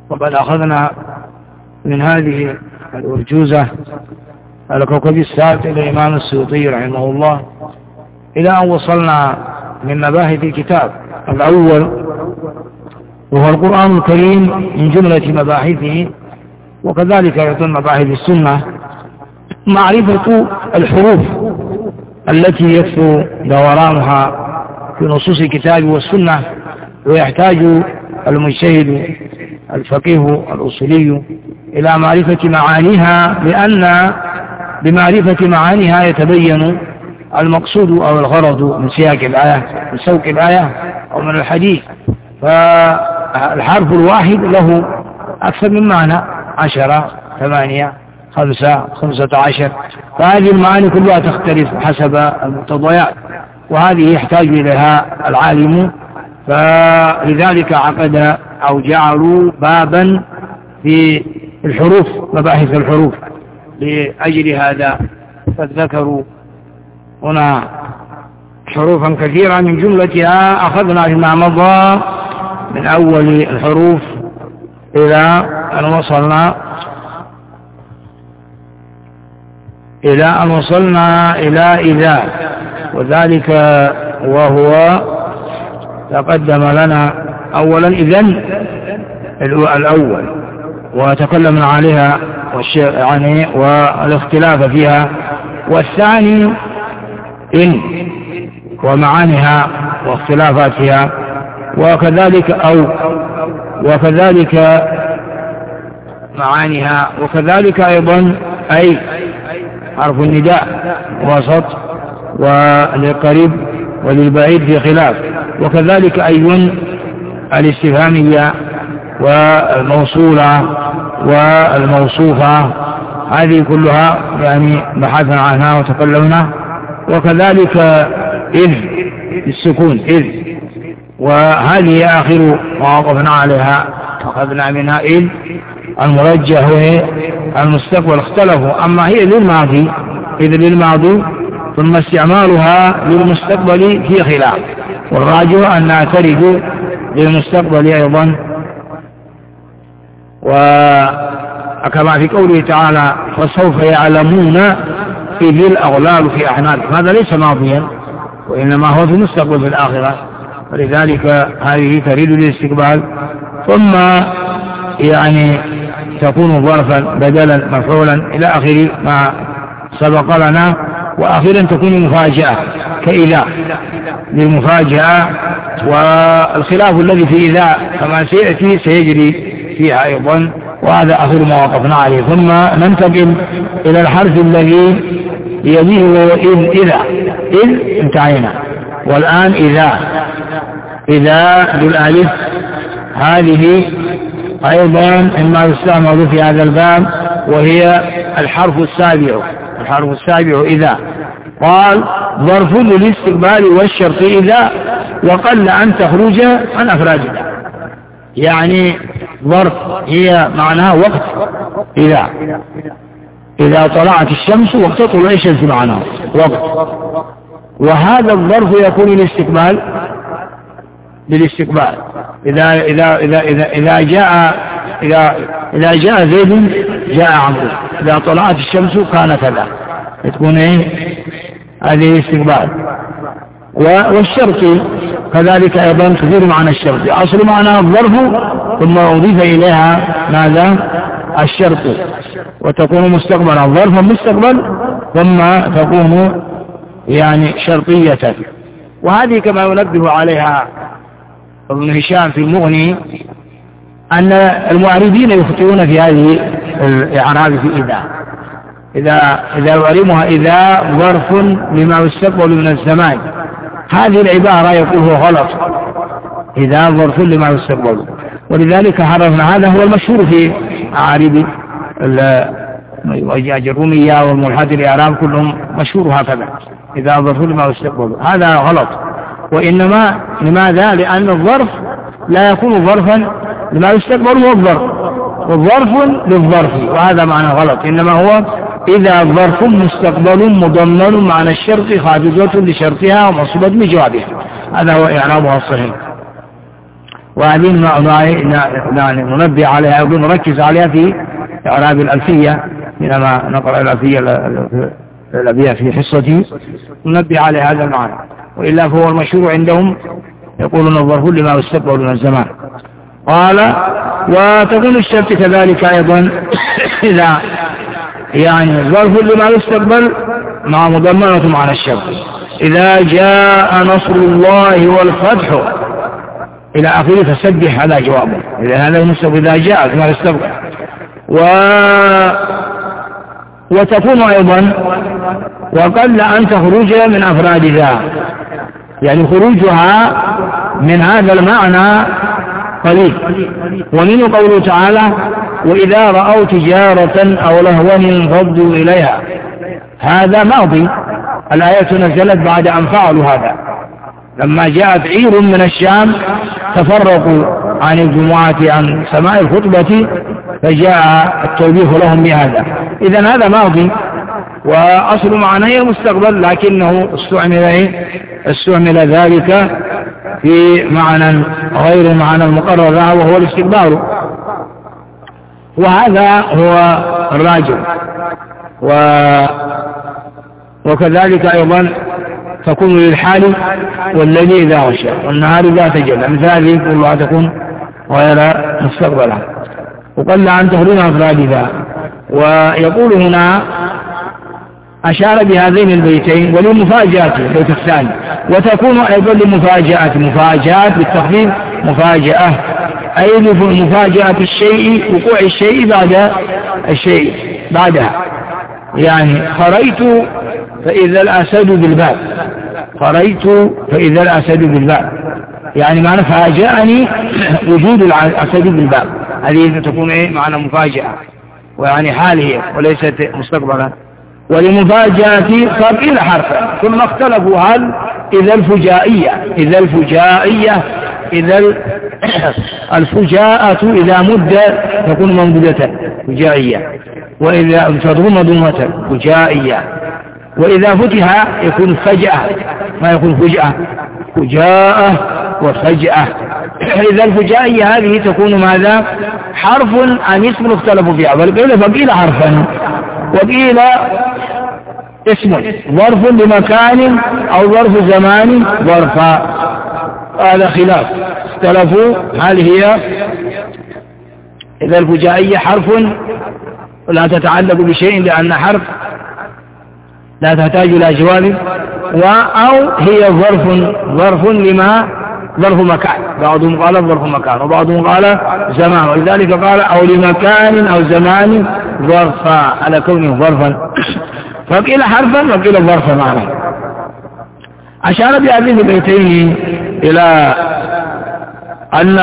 وقد أخذنا من هذه الأرجوزة الكوكب السابق للإمام السيوطي رحمه الله إلى أن وصلنا من مباحث الكتاب الأول، وهو القرآن الكريم من جملة مباحثه، وكذلك أيضا مباحث السنة معرفة الحروف التي يكثر دورانها في نصوص الكتاب والسنة، ويحتاج المجتهد الفقيه الأصولي إلى معرفة معانيها، لأن بمعرفة معانيها يتبين المقصود أو الغرض من سياق الآية، من سوق الآية أو من الحديث. فالحرف الواحد له أكثر من معنى، 10 8 5 15، فهذه المعاني كلها تختلف حسب المقتضيات، وهذه يحتاج إليها العالم. فلذلك عقد أو جعلوا بابا في الحروف، مباحث الحروف، لأجل هذا فذكروا هنا حروفا كثيرة، من جملتها أخذنا فيما مضى من أول الحروف إلى أن وصلنا إلى إذا، وذلك وهو تقدم لنا أولا إذن الأول وتكلمنا عليها يعني والاختلاف فيها، والثاني إن ومعانيها واختلافاتها، وكذلك معانيها، وكذلك أيضا أي حرف النداء وسط، وللقريب وللبعيد في خلاف، وكذلك أيضا الاستفهامية والموصولة والموصوفة، هذه كلها يعني بحثنا عنها وتكلمنا. وكذلك إذ السكون إذ، وهذه آخر ما وقفنا عليها، أخذنا منها إذ المرجح والمستقبل اختلفوا، أما هي للماضي إذ للماضي، ثم استعمالها للمستقبل في خلاف، والراجح أنها ترد للمستقبل أيضا. وكما في قوله تعالى وسوف يعلمون إذ الأغلال في أعناقهم، هذا ليس ماضيا وإنما هو في المستقبل في الآخرة، ولذلك هذه تريد للاستقبال. ثم يعني تكون ظرفا بدلا مفعولا إلى آخر ما سبق لنا. وأخيرا تكون مفاجأة كإذا للمفاجأة، والخلاف الذي في إذا كما سيأتي سيجري فيها أيضا، وهذا آخر ما وقفنا عليه. ثم ننتقل إلى الحرف الذي يليه وهو إذ انتهينا، والآن إذا بالألف، هذه أيضا إما يستعمل في هذا الباب، وهي الحرف السابع إذا. قال ظرف للاستقبال والشرط إذا، وقل أن تخرج عن أفرادها، يعني ظرف هي معناها وقت إذا طلعت الشمس وقت طلوع الشمس معناها وقت، وهذا الظرف يكون للاستقبال. إذا جاء زيد جاء عمرو، إذا طلعت الشمس كان كذا، تكون هذه استقبال. والشرط كذلك أيضا كثير معنى الشرط، أصل معنى الظرف ثم أضيف إليها ماذا؟ الشرط، وتكون مستقبلا ظرفا مستقبل، ثم تكون يعني شرطية. وهذه كما ينبه عليها ابن هشام في المغني أن المعربين يخطئون في هذه الإعراب في إذا يعربها إذا ظرف لما يستقبل من الزمان، هذه العبارة يقول هو غلط، إذا ظرف لما يستقبل، ولذلك عرفنا هذا هو المشهور في أعارب الجرومية والملحد الإعراب كلهم مشهور هكذا، إذا ظرف لما يستقبل، هذا غلط. وإنما لماذا؟ لأن الظرف لا يكون ظرفا لما يستقبل والظرف للظرف، وهذا معنى غلط، إنما هو إذا ظرف مستقبل مضمن معنى الشرط خافضة لشرطها ومصوبة بجوابها، هذا هو إعرابها الصحيح. وهذه ننبه عليها ونركز عليها في إعراب الألفية حينما نقرأ الألفية في حصتي ننبه على هذا المعنى، وإلا فهو المشهور عندهم يقولون الظرف لما يستقبل من الزمان. قال وتكون الشرط كذلك أيضا إذا يعني ظرف لما يستقبل مع مضمنة معنى الشرط، إذا جاء نصر الله والفتح إلى آخره فسبح، هذا جوابه، إذا هذا المستقبل إذا جاء ما يستقبل. وتكون أيضا وقل أن تخرج من أفراد ذا، يعني خروجها من هذا المعنى قليل. ومنه قوله تعالى وإذا رأوا تجارة أو لهوا انفضوا إليها، هذا ماضي، الآية نزلت بعد أن فعلوا هذا، لما جاءت عير من الشام تفرقوا عن الجمعة عن سماع الخطبة فجاء التوبيخ لهم بهذا. إذن هذا ماضي وأصل معناه مستقبل، لكنه استعمل ذلك في معنى غير معنى المقرر وهو الاستكبار، وهذا هو الراجع. وكذلك أيضا تكون للحال والذي إذا غشى والنهار إذا تجلى، مثل هذه كلها تكون غير مستقبلا. وقل أن تخرج أفراد ذا. ويقول هنا أشار بهذين البيتين وللمفاجأة البيت الثاني، وتكون أيضا مفاجأة بالتخفيف مفاجأة، أي مفاجأة الشيء، وقوع الشيء بعد الشيء بعدها. يعني خريت فإذا الأسد بالباب، خريت فإذا الأسد بالباب، يعني معنى فاجأني وجود الأسد بالباب، هذه تكون معنى مفاجأة، ويعني حاله وليست مستقبلا. ولمفاجأة قبل حرفا، ثم اختلفوا هل إذا الفجاءة إذا مد تكون ممدودة فجائية، وإذا تضم ضمة فجائية، وإذا فتح يكون فجأة ما يكون فجأة، فجاءة وفجأة. إذا الفجائية هذه تكون ماذا؟ حرف عن اسم اختلفوا فيها، فقيل حرفا وقيل اسم، ظرف لمكان أو ظرف زمان ظرفا، هذا خلاف، اختلفوا هل هي إذا الفجائية حرف لا تتعلق بشيء لأن حرف لا تحتاج إلى جواب، أو هي ظرف لما ظرف مكان، بعضهم قال ظرف مكان وبعضهم قال زمان، ولذلك قال أو لمكان أو زمان ظرفا على كونه ظرفا، فقيل حرفا وقيل ظرفا معنا. أشار بهذه البيتين إلى أن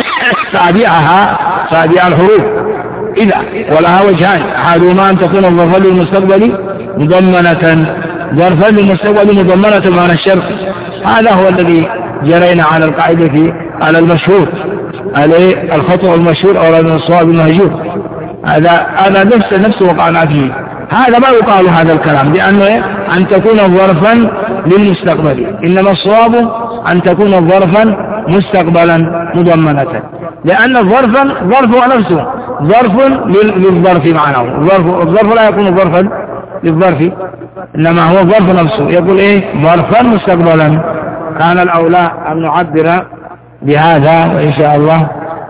صابع الحروف إذا ولها وجهان، أحدهما أن تكون الظرفا للمستقبل مضمنة، ظرفا للمستقبل مضمنة معنى الشرط، هذا هو الذي جرينا على القاعدة على المشهور، عليه الخطأ المشهور أو الصواب المهجور، هذا نفس وقعنا فيه. هذا ما يقال هذا الكلام، لأنه أن تكون ظرفا للمستقبل، إنما الصواب أن تكون ظرفا مستقبلا مضمنة، لأن الظرف نفسه ظرف للظرف معناه، الظرف لا يكون ظرفا للظرف، إنما هو الظرف نفسه، يقول ظرفا مستقبلا. كان الأولى أن نعبر بهذا، وإن شاء الله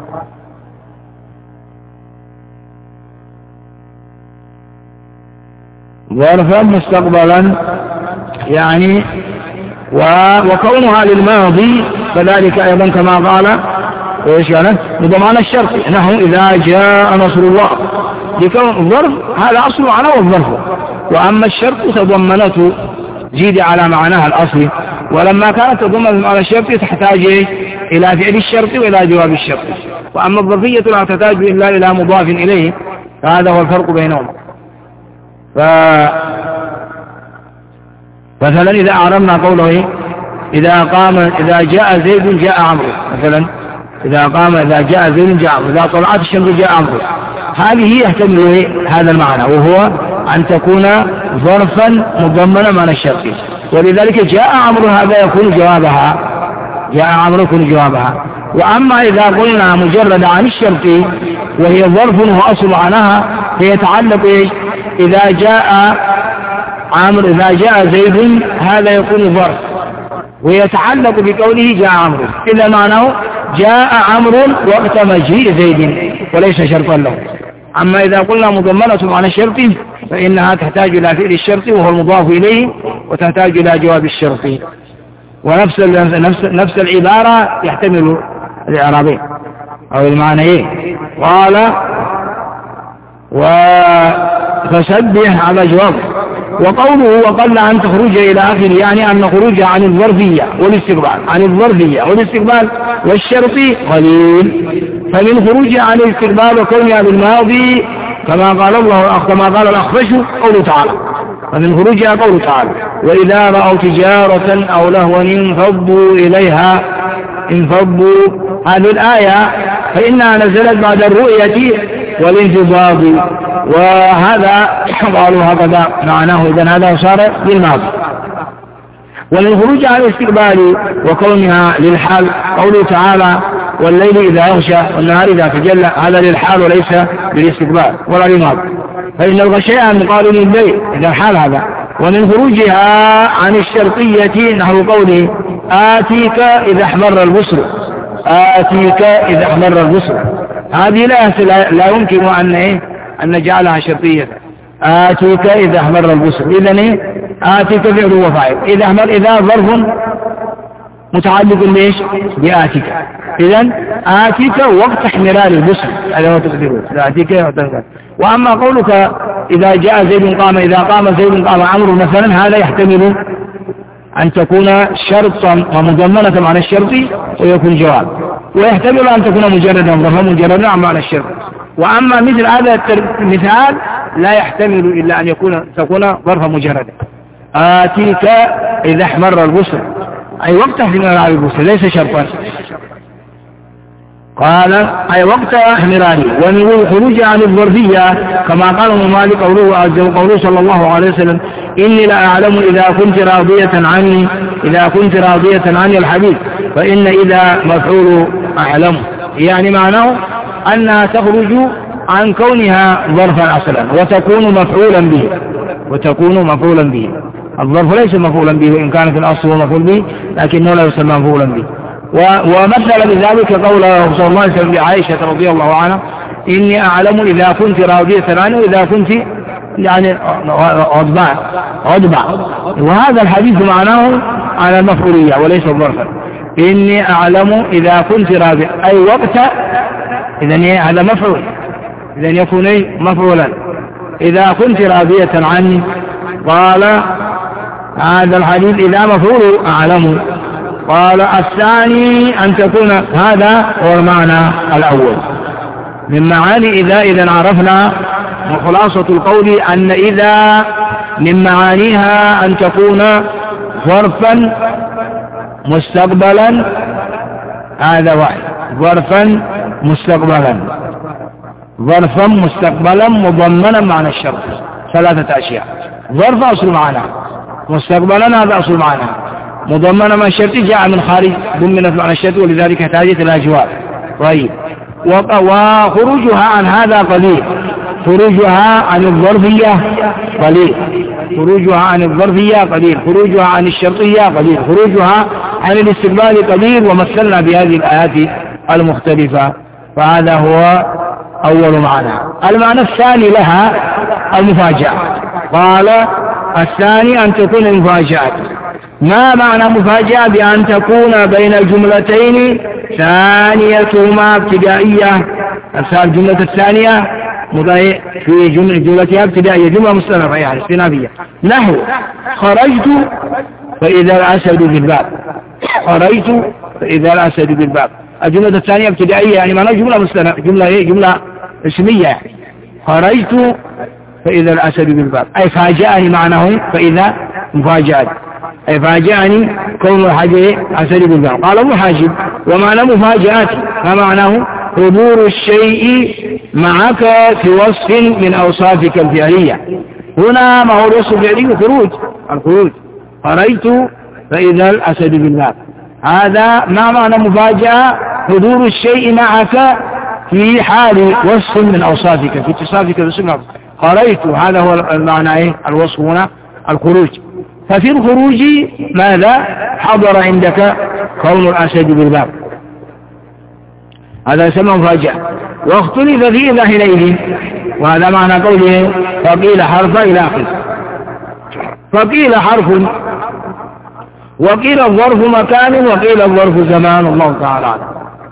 ظرفا مستقبلا يعني وكونها للماضي كذلك أيضا كما قال إيش يعني بضمان الشرط، نحو إذا جاء نصر الله، لكون الظرف هذا أصل معناه الظرف، وأما الشرط تضمنته زيد على معناها الأصلي، ولما كانت تضمن معنى الشرط تحتاج إلى فعل الشرط وإلى جواب الشرط، وأما الظرفية لا تحتاج إلا إلى مضاف إليه، فهذا هو الفرق بينهم. مثلا إذا أعربنا قوله إذا جاء زيد جاء عمرو، مثلا إذا جاء زيد جاء عمرو، إذا طلعت الشمس جاء عمرو، هذه يحتمل هذا المعنى، وهو أن تكون ظرفا مضمنا معنى الشرط، ولذلك جاء عمرو هذا يكون جوابها، وأما إذا قلنا مجرد عن الشرط وهي ظرف وأصل معناها فيتعلق إذا جاء عمرو إذا جاء زيد هذا يكون ظرف ويتعلق بقوله جاء عمرو، إذا معناه جاء عمرو وقت مجيء زيد وليس شرطا له. أما إذا قلنا مضمنة على الشرط فإنها تحتاج إلى فعل الشرط وهو المضاف إليه وتحتاج إلى جواب الشرط، ونفس نفس العبارة يحتمل الإعرابين أو المعنيين. قال فسبح على جواب. وقوله وقل أن تخرج إلى آخر يعني أن خروج عن الظرفية والاستقبال عن الظرفية والاستقبال والشرط قليل، فمن خروج عن الاستقبال وكونها بالماضي كما قال الأخفش قوله تعالى، فمن خروجها قوله تعالى وإذا رأوا تجارة أو لهوا انفضوا إليها انفضوا. هذه الآية فإنها نزلت بعد الرؤية والانفضاض، وهذا قالوا هكذا معناه، إذن هذا صار بالماضي. وللخروج عن الاستقبال وكونها للحال قوله تعالى والليل إذا يغشى والنهار إذا تجلى، هذا للحال وليس للاستقبال ولا للماضي، فإن الغشاء مقابل للليل إذا الحال هذا. ومن خروجها عن الشرطية نحو قوله آتيك إذا احمر البصر، آتيك إذا احمر البصر، هذه لا يمكن أن نجعلها شرطية. آتيك إذا احمر البصر، إذن آتيك فعل وفاعل، إذا احمر إذا ظرف متعلق ليش بآتيك، إذن آتيك وقت احمرار البصر هذا هو تقديره آتيك وتقديره. وأما قولك إذا جاء زيد قام إذا قام زيد قام عمرو مثلا، هذا يحتمل أن تكون شرطا ومضمنة على الشرط ويكون جواب، ويحتمل أن تكون مجردا ظرفا مجردا على الشرط. وأما مثل هذا المثال لا يحتمل إلا أن تكون ظرفا مجردا. آتيك إذا احمر البصر أي وقت احمرار البصر ليس شرطا، قال أي وقت احمراره. ومن خروج عن الظرفية كما قال ابن مالك قوله صلى الله عليه وسلم إني لا أعلم إذا كنت راضية عني الحديث، فإن إذا مفعول أعلم، يعني معناه أنها تخرج عن كونها ظرفا أصلا وتكون مفعولا به. الظرف ليس مفعولا به إن كان في الأصل هو مفعول به، لكنه لا يسمى مفعولا به. ومثل بذلك قول صلى الله عليه وسلم لعائشة رضي الله عنها إني أعلم إذا كنت راضية عنه إذا كنت يعني عضبع، وهذا الحديث معناه على المفعولية وليس ظرفا. إني أعلم إذا كنت راضية أي وقت، إذن هذا مفعول، إذن يكون مفعولا إذا كنت راضية عني. قال هذا الحديث إذا مفعول أعلم. قال الثاني أن تكون، هذا هو المعنى الأول من معاني إذا عرفنا. وخلاصة القول أن إذا من معانيها أن تكون ظرفا مستقبلا، هذا واحد، ظرفا مستقبلا مضمنا معنى الشرط، ثلاثة أشياء. ظرف أصل معنى، مستقبلا هذا أصل معنى، مضمنا مع الشرط جاء من خارج ضمنت معنى الشرط ولذلك احتاجت إلى جواب. طيب وخروجها عن هذا قليل، خروجها عن الظرفية قليل، خروجها عن الشرطية قليل، خروجها عن الاستقبال قليل، ومثلنا بهذه الآيات المختلفة. فهذا هو أول معنى. المعنى الثاني لها المفاجأة. قال الثاني أن تكون المفاجأة. ما معنى مفاجأة؟ بأن تكون بين الجملتين ثانيتهما ابتدائية، الجملة الثانية في جملتها ابتدائية، جملة مستمرة يعني استنافية، نحو خرجت فإذا الأسد بالباب، خرجت فإذا الأسد بالباب. الجملة الثانية ابتدائية يعني معناها جملة مستمرة، جملة اسمية يعني. خرجت فإذا الأسد بالباب أي فاجأني، معناه فإذا مفاجأة أي فاجأني كون الحاجة أسد بالباب. قال ابن حاجب ومعنى مفاجأة ما معناه حضور الشيء معك في وصف من أوصافك الفعلية. هنا ما هو الوصف الفعلي؟ الخروج. خرجت فإذا الأسد بالباب، هذا ما معنى مفاجأة؟ حضور الشيء معك في حال وصف من أوصافك، في اتصافك بصفة. قريت، هذا هو المعنى الوصف هنا الخروج. ففي الخروج ماذا حضر عندك كون الأسد بالباب، هذا يسمى مفاجأة. واختلف فيه إذا حينئذ، وهذا معنى قوله فقيل حرف إلى آخره. فقيل حرف، وقيل الظرف مكان، وقيل الظرف زمان، الله تعالى عنه.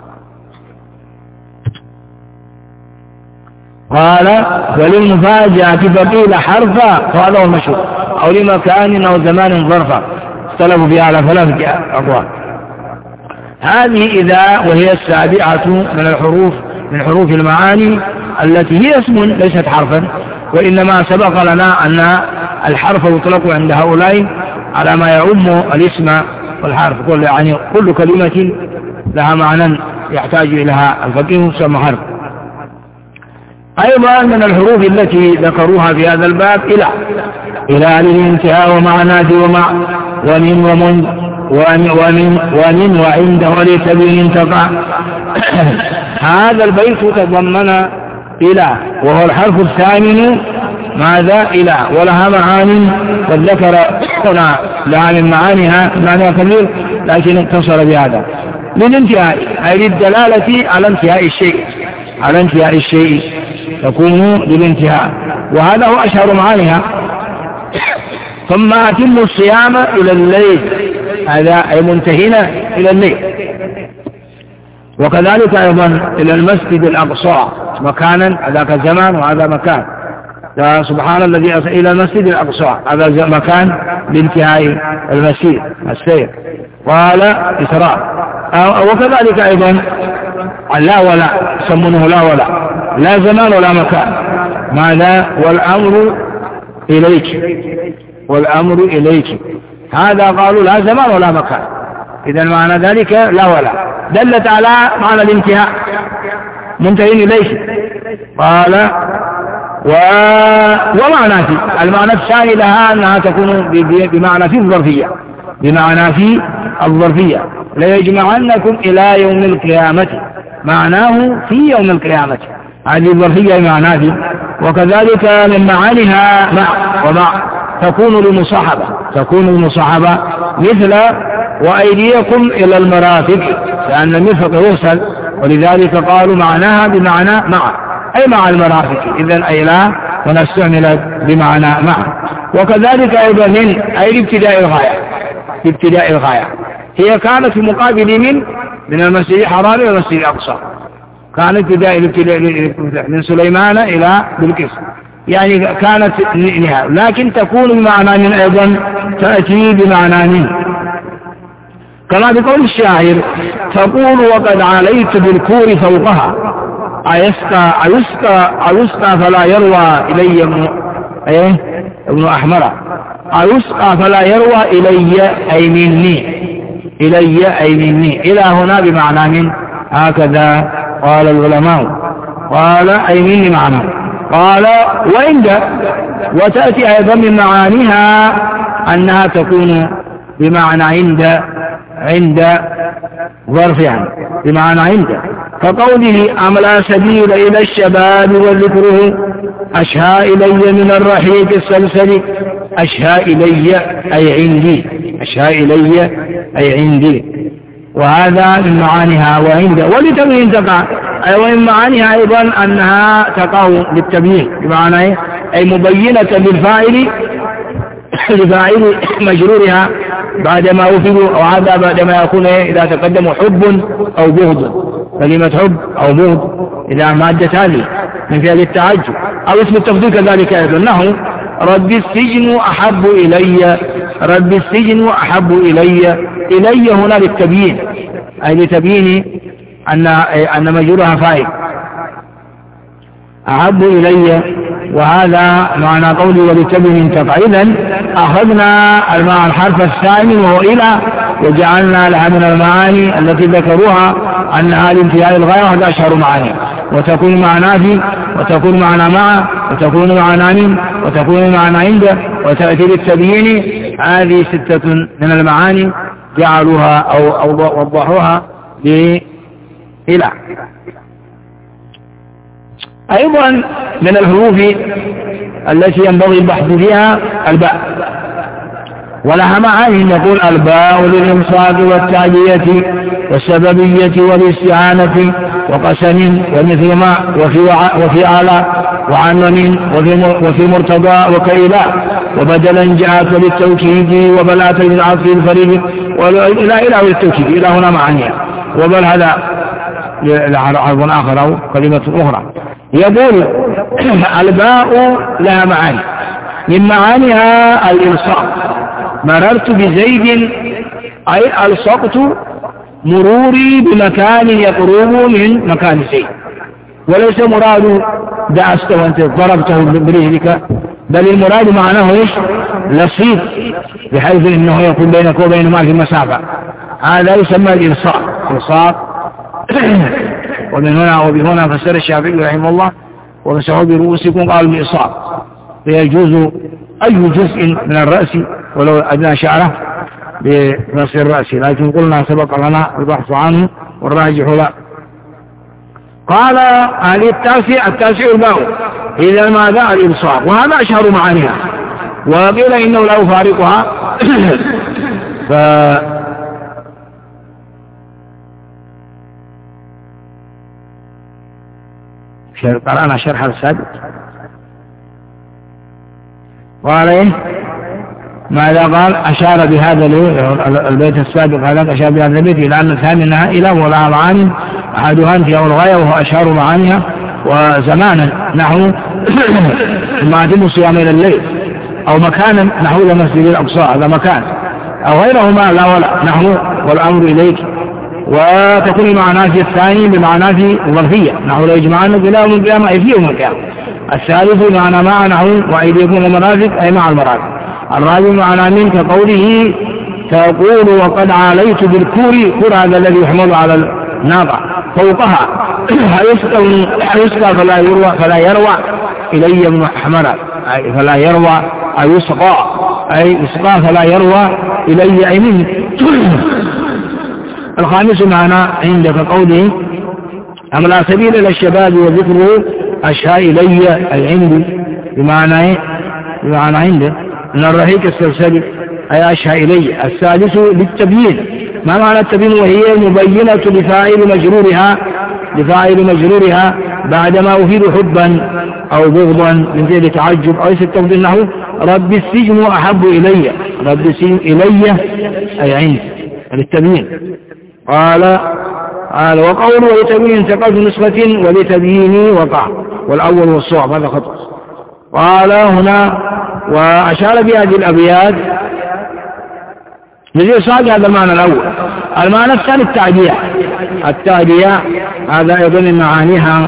قال وللمفاجأة فقيل حرفا، وهذا هو المشهور، أو لمكان أو زمان ظرفا، اختلفوا فيها على 3 أقوال. هذه إذا وهي السابعة من حروف المعاني التي هي اسم ليست حرفا، وإنما سبق لنا أن الحرف يطلق عند هؤلاء على ما يعم الاسم والحرف، يعني كل كلمة لها معنى يحتاج إليها الفقيه تسمى حرف. أيضا من الحروف التي ذكروها في هذا الباب إلى للانتهاء ومعنات ومن وعند ولتبين تقع. هذا البيت تضمن إلى، وهو الحرف الثامن ماذا إلى، ولها معاني قد ذكر هنا لها من معانيها معنى كبير، لكن اتصل بهذا للانتهاء، أي للدلالة على انتهاء الشيء تكون للانتهاء، وهذا هو أشهر معانيها. ثم أتم الصيام إلى الليل، هذا أي منتهينا إلى الليل. وكذلك أيضا إلى المسجد الأقصى مكانا، هذاك زمان وهذا مكان. سبحان الذي إلى المسجد الأقصى، هذا مكان لانتهاء المسير السير. قال إسراء. وكذلك أيضا لا ولا، يسمونه لا ولا، لا زمان ولا مكان، ماذا والأمر إليك، هذا قالوا لا زمان ولا مكان، إذا معنى ذلك لا ولا دلت على معنى الانتهاء، منتهين إليك. قال ومعنى في المعنى الثاني لها أنها تكون بمعنى في الظرفية، ليجمعنكم إلى يوم القيامة، معناه في يوم القيامة، هذه الظرفية معناه في. وكذلك من معانيها ومع تكون للمصاحبة مثل وأيديكم إلى المرافق، لأن المرفق يرسل، ولذلك قالوا معناها بمعنى مع، أي مع المرافق، إذن أي لا، ونستعمل بمعنى مع. وكذلك أيضا من أي ابتداء الغاية، هي كانت في مقابل من المسجد الحرام إلى المسجد الأقصى، كانت ابتداء من سليمان إلى بلقيس، يعني كانت نهاية، لكن تكون بمعنى من أيضا تأتي بمعنى من، كما بقول الشاعر تقول وقد عليت بالكور فوقها، أيسقى فلا يروى إلي ابن أحمر، أيسقى فلا يروى إلي أي مني، إلى هنا بمعنى من، هكذا قال العلماء، قال أي مني معنى. قال وتأتي أيضا من معانيها أنها تكون بمعنى عند ظرف، يعني بمعنى عند، كقوله أم لا سبيل إلى الشباب وذكره أشهى إلي من الرحيق السلسل، أشهى إلي أي عندي، وهذا من معانيها وعند ولتبين تقع، أي ومن معانيها أيضا أنها تقع للتبيين، بمعنى أي مبينة للفاعل مجرورها بعدما وفدوا، أو هذا بعدما يكون إذا تقدموا حب أو بغض، كلمة حب أو بغض إذا مادة هذه من فعل التعجب، أو اسم التفضيل كذلك أيضا، أنه رب السجن أحب إلي هنا للتبيين، أي لتبيين أن مجرورها فاعل أحب إلي، وهذا معنى قولي ولتبين تقع. إذن أخذنا الحرف الثاني وهو إلى، وجعلنا لها من المعاني التي ذكروها أنها لانتهاء الغاية، وهذا أشهر معاني، وتكون معنا في، وتكون معنا مع، وتكون معنا من، وتكون معنا عند، وتأتي للتبيين. هذه 6 من المعاني جعلوها أو وضحوها إلى. أيضا من الحروف التي ينبغي البحث فيها الباء، ولها معاني، نقول الباء للإمصاد والتعدية والسببية والاستعانة وقسم ومثل ما وفي آلاء وعنن وفي مرتضى وكإله وبدلا جاءت للتوكيد وبلات للعطف الفريد إلى التوكيد إلى هنا معانيها، وبل هذا عرض آخر أو كلمة أخرى. يقول الباء لها معاني، من معانيها الإلصاق، مررت بزيد أي ألصقت مروري بمكان يقرب من مكان زيد، وليس مراد دعست وانت ضربته برجلك، بل المراد معناه ايش؟ لصيق، بحيث انه يكون بينك وبين ما في مسافة، هذا يسمى الإلصاق. وبهنا فسر الشافعي رحمه الله ومسحوا برؤوسكم قالوا الإلصاق، فيجوز أي جزء من الرأس ولو أدنى شعره بنص الرأس، لكن قلنا سبق لنا البحث عنه والراجح لا. قال هذه التاسع الباء، إذا ماذا؟ الإلصاق، وهذا أشهر معانيها، وقيل إنه لا يفارقها قرأنا شرح السابق. قال إيه؟ ماذا قال؟ أشار بهذا البيت السابق، هذا أشار بهذا البيت إلى أن الثاني أنها إله ولها معاني، أحدها أنت أو الغاية وهو أشار معانيها وزمانا نحو ما أتم صيام إلى الليل، أو مكانا نحو لمسجد الأقصى هذا مكان، أو غيرهما لا ولا نحو والأمر إليك. وتكون المعنى في الثاني بمعنى في ظرفية نحو لا يجمعن إلى يوم القيامة أي في يوم القيامة. الثالث معنى مع نحو وأيديكم المرافق أي مع المرافق. الرابع معنى من كقوله تقول وقد عاليت بالكور، كور هذا الذي يحمل على الناقة فوقها يسقى فلا يروى إلي محملا، أي فلا يروى أي يسقى، أي يسقى فلا يروى إلي أي منه. الخامس معنى عندك قوله أم لا سبيل إلى الشباب وذكره أشهى إلي أي عندي، بمعنى عنده من الرهيق السلسل أي أشهى إلي. السادس للتبيين، ما معنى التبيين؟ وهي مبينة لفاعل مجرورها بعدما أفيد حبا أو بغضا من ذلك تعجب أو يستخدم نحو رب السجن أحب إلي، رب السجن إلي أي عندي للتبيين. قال وقوله ولتبيين ثقل نسخة ولتبييني وقع، والأول والصواب هذا خطأ. قال هنا وأشار بهذه الأبيات نزيل صادق، هذا المعنى الأول. المعنى الثاني التعدية هذا أيضا من معانيها،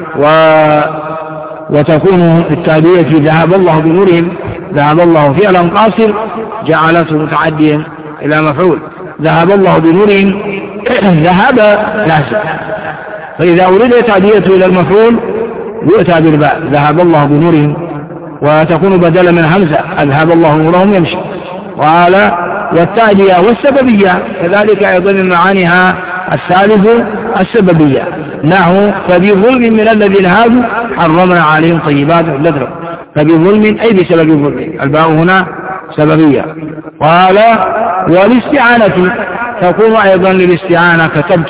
وتكون التعدية ذهب الله بنورهم، ذهب الله فعلا قاصر جعلته متعديا إلى مفعول، ذهب الله بنورهم ذهب لازم، فإذا أريد تعدية إلى المفعول يؤتى بالباء ذهب الله بنورهم، وتكون بدلا من همزة أذهب الله نورهم يمشي. قال والتعدية والسببية كذلك أيضا من معانيها. الثالث السببية نحو فبظلم من الذين هادوا حرمنا عليهم طيبات لذرة، فبظلم أي بسبب الظلم، الباء هنا سببية. قال والاستعانة تكون أيضا للاستعانة، كتبت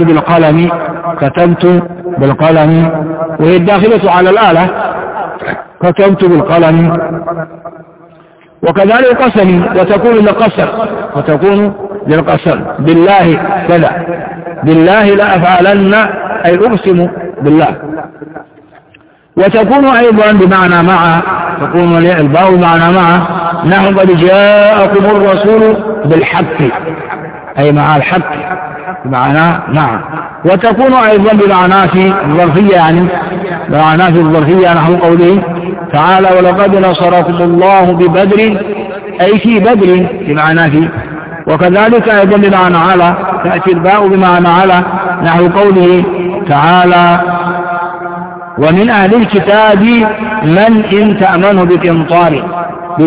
بالقلم وهي الداخلة على الآلة، كتبت بالقلم. وكذلك قسم وتكون للقسم بالله كذا، بالله لا أفعلن أي أقسم بالله. وتكون أيضا بمعنى مع، تكون الباء بمعنى مع نحو قد جاءكم الرسول بالحق أي مع الحق بمعنى مع. وتكون أيضا بمعنى في الظرفية، يعني بمعنى في الظرفية نحو قوله تعالى ولقد نصركم الله ببدر أي في بدر بمعنى في. وكذلك أيضا بمعنى على، تأتي الباء بمعنى على نحو قوله تعالى ومن أهل الكتاب من إن تأمنه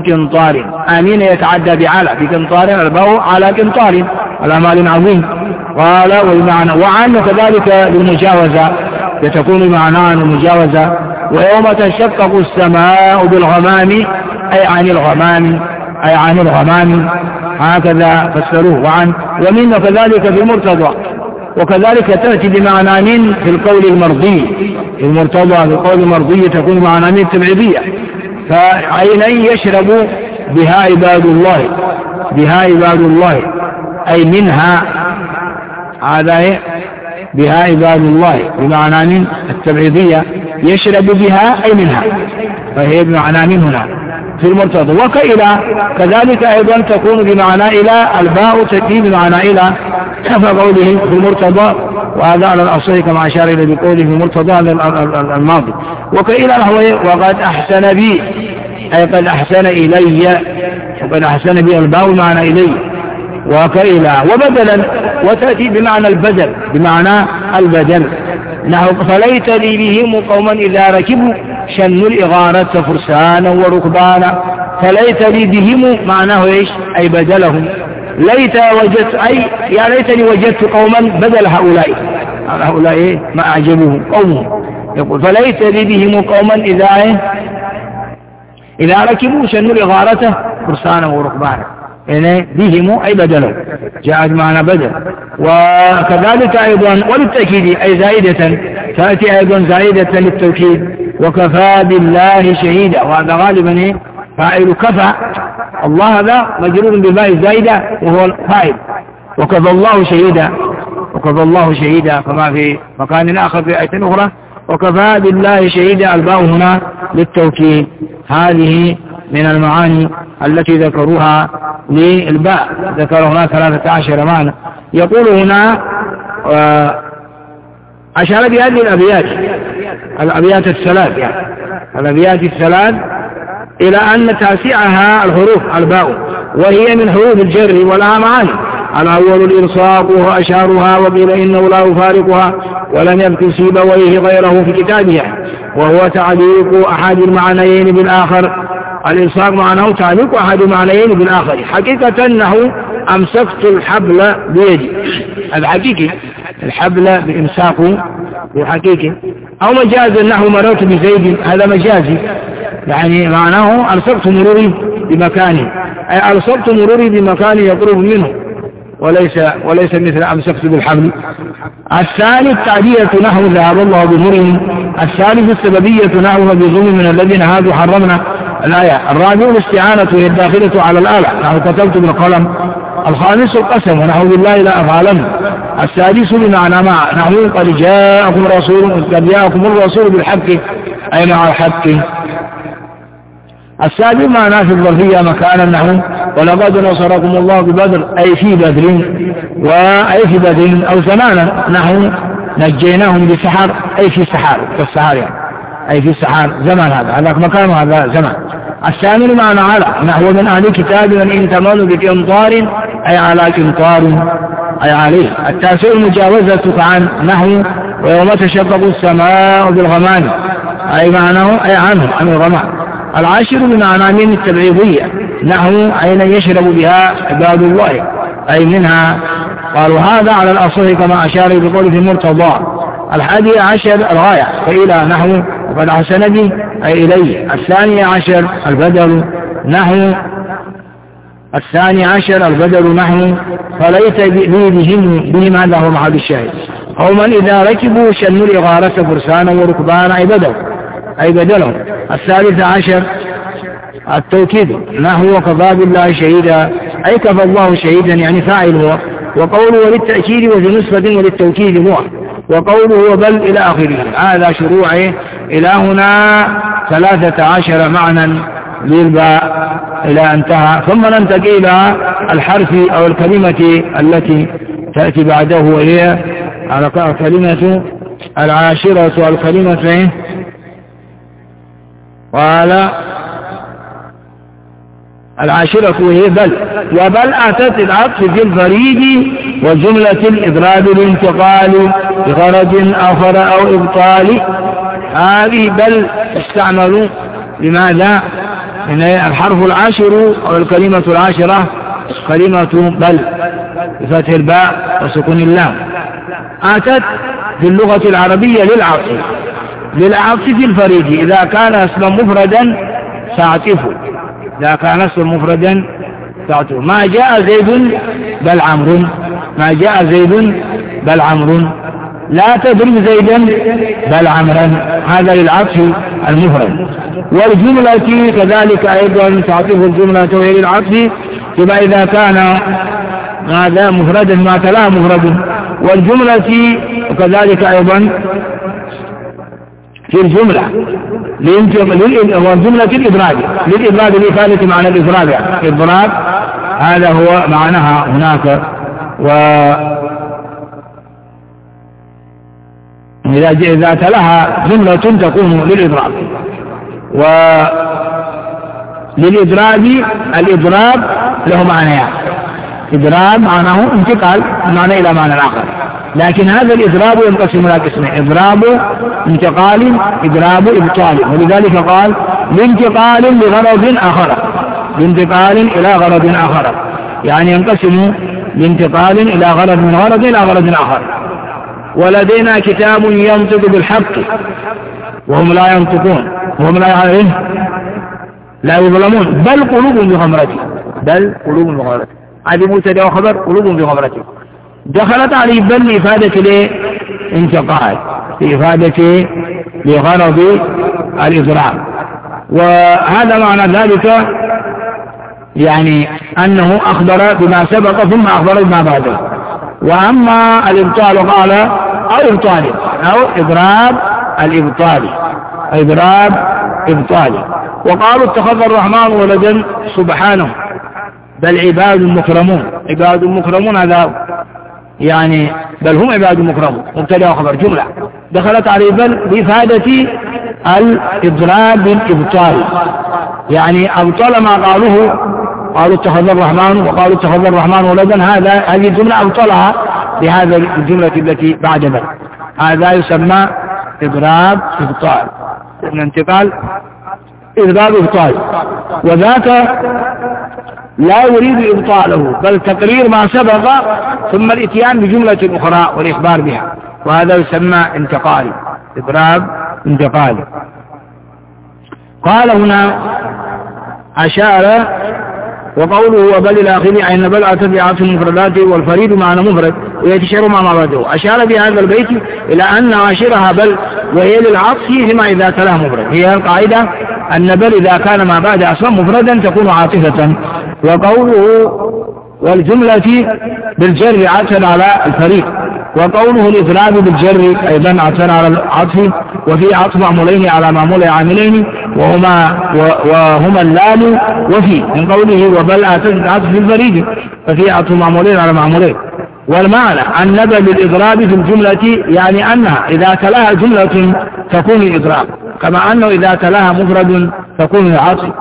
بقنطار، آمين يتعدى بعلى بقنطار، الباء على قنطار على مال عظيم. قال والمعنى وعن كذلك للمجاوزة تكون بمعنى المجاوزة. ويوم تشقق السماء بالغمام أي عن الغمام أي عن الغمام هكذا فسروه. وعن ومن كذلك في المرتضى وكذلك تأتي بمعنى من في القول المرضي. المرتضى في القول المرضي تكون معنى من التبعيدية. فعيني يشرب بها عباد الله بها عباد الله أي منها هذا بها عباد الله بمعنى من التبعيدية يشرب بها أي منها فهي بمعنى من هنا في المرتضى. وكإلى كذلك أيضا تكون بمعنى إلى الباء تأتي بمعنى إلى كقوله في المرتضى وهذا على الأصل كما أشار إلى بقوله في المرتضى الماضي. وكإلى وقد أحسن بي أي قد أحسن إلي وقد أحسن بي الباء معنى إلي. وكإلى وبدلا وتأتي بمعنى البدل بمعنى البدل نحو فليت لي بهم قوما إذا ركبوا شنوا الإغارة فرسانا وركبانا. فليت لي بهم معناه إيش أي بدلهم. ليت وجدت أي يا ليتني وجدت قوما بدل هؤلاء ما أعجبهم قومهم. يقول فليت لي بهم قوما إذا ركبوا شنوا الإغارة فرسانا وركبانا يعني بهم أي بدلهم جاءت معنى بدل. وكذلك أيضا وللتأكيد أي زائدة تأتي أيضا زائدة للتوكيد. وكفى بالله شهيدا وهذا غالبا فاعل كفى الله هذا مجرور بالباء الزائدة وهو الفاعل. وكفى الله شهيدا وكفى الله شهيدا كما في مكان آخر في آية أخرى وكفى بالله شهيدا الباء هنا للتوكيد. هذه من المعاني التي ذكروها للباء ذكروا هنا 13 معنى. يقول هنا أشار بهذه الأبيات الثلاث يعني الأبيات الثلاث إلى أن تاسعها الحروف الباء وهي من حروف الجر ولها معاني. الأول الإلصاق وأشارها وقيل إنه لا يفارقها ولم يذكر سيبويه غيره في كتابه وهو تعليق أحد المعنيين بالآخر. الإلصاق معناه تعليق أحد المعنيين بالآخر. حقيقة أنه أمسكت الحبل بيدي هذا حقيقي الحبل بإمساقه بحقيقي. أو مجازا أنه مررت بزيد هذا مجازي يعني معناه ألصقت مروري بمكانه أي ألصقت مروري بمكانه يقرب منه وليس مثل أمسكت بالحبل. الثاني التعدية نحو ذهب الله بنورهم. الثالث السببية نحو بظلم من الذين هادوا حرمنا الآية. الرابع الاستعانة هي الداخلة على الآلة نحو كتبت بالقلم. الخامس القسم ونحو بالله لا أفعلن. السادس بمعنى مع نحو قد جاءكم الرسول بالحق أي مع الحق. السابع معناه في الظرفية مكانا نحو ولقد نصركم الله ببدر أي في بدر وأي في بدر أو زمانا نحو نجيناهم بسحر أي في سحار كالسحار يعني أي في سحار زمان هذا مكان هذا زمان. الثامن معنى على نحو من أهل الكتاب من إن تمنوا بقنطار أي على قنطار أي عليه. التاسع المجاوزة عن نحو ويوم تشقق السماء بالغمام أي معناه أي عنه عن الغمام. العاشر بمعنى من التبعيضية نحو عين يشرب بها عباد الله أي منها. قالوا هذا على الأصح كما أشار بقوله في المرتضى. 11 الغاية فإلى نحو وقد أحسن بي أي إليه. 12 البدل نحو نحو فليت لي بهم هذا هو محل الشاهد. قوما إذا ركبوا شنوا الإغارة فرسانا وركبانا أي بدلهم. 13 التوكيد نحو وكفى بالله شهيدا أي كفى الله شهيدا يعني فاعل هو. وقوله وللتأكيد وفي نسبة وللتوكيد هو. وقوله وبل إلى آخره. هذا شروعه إلى هنا 13 معنى للباء إلى انتهى. ثم ننتقل إلى الحرف أو الكلمة التي تأتي بعده وهي كلمة العاشرة الكلمة قال العاشرة وهي بل. وبل أتت العطف في الفريد وجملة الإضراب الانتقال بغرض آخر أو إبطال. هذه بل استعملوا لماذا؟ إن الحرف العاشر أو الكلمة العاشرة كلمة بل بفتح الباء وسكون اللام. أتت في اللغة العربية للعطف في الفريد إذا كان اسما مفردا تعطفه، إذا كان اسما مفردا تعطفه. ما جاء زيد بل عمرو، ما جاء زيد بل عمرو، لا تضرب زيدا بل عمرا، هذا للعطف المفرد. والجملة كذلك أيضا تعطف الجملة وهي للعطف، كما إذا كان هذا مفردا ما تلاه مفرد. والجملة وكذلك أيضا في الجملة والجملة للإضراب لإفادة معنى الإضراب، الإضراب هذا هو معناها هناك. إذا تلها جملة تكون للإضراب. وللإضراب الإضراب له معنيان، إضراب معناه انتقال من معنى إلى معنى آخر، لكن هذا الإضراب ينقسم إلى قسمين: إضراب انتقال، إضراب إبطال. ولذلك قال لانتقال لغرض آخر، لانتقال إلى غرض آخر، يعني ينقسم لانتقال إلى غرض من غرض إلى غرض آخر. ولدينا كتاب ينطق بالحق وهم لا ينطقون وهم لا يظلمون بل قلوب بغمرته، بل قلوب بغمرته، هذه مبتدا وخبر قلوب بغمرته. دخلت عليه بل لإفادة الانتقال، لإفادة لغرض الإضراب. وهذا معنى ذلك يعني أنه أخبر بما سبق ثم أخبر بما بعده. وأما الإبطال قال أو إبطال أو إضراب الإبطال، إضراب إبطال. وقالوا اتخذ الرحمن ولدا سبحانه بل عباد مكرمون، عباد مكرمون هذا يعني بل هم عباد مكرمون، مبتدا وخبر جملة دخلت عليه بل بإفادة الإضراب بالإبطال، يعني أبطل ما قالوه، قالوا اتخذ الرحمن وقالوا اتخذ الرحمن ولدا، هذه الجملة أبطلها بهذا الجملة التي بعد بل، هذا يسمى إضراب إبطال، من انتقال إضراب إبطال. وذاك لا يريد إبطاله بل تقرير ما سبق ثم الاتيان بجملة أخرى والإخبار بها، وهذا يسمى انتقال، إضراب انتقال. قال هنا أشار وقوله وبل إلى آخره أن بل أتت بعطف المفردات والفريد معنى مفرد ويتشعر مع بعده. أشار بهذا البيت إلى أن عاشرها بل وهي للعطف فيما إذا تلاه مفرد. هي القاعدة أن بل إذا كان ما بعد أصلا مفردا تكون عاطفة. وقوله والجملة بالجر عطفا على الفريق، وقوله الإضراب بالجر أيضا عطفا على العطف، وفي عطف معمولين على معمول عاملين وهما اللام وفي، من قوله وبل أتت عطف في الفريق ففي عطف معمولين على معمولين. والمعنى أن بل الإضراب في الجملة يعني أنها إذا تلاها جملة تكون الإضراب، كما أنه إذا تلاها مفرد تكون العطف.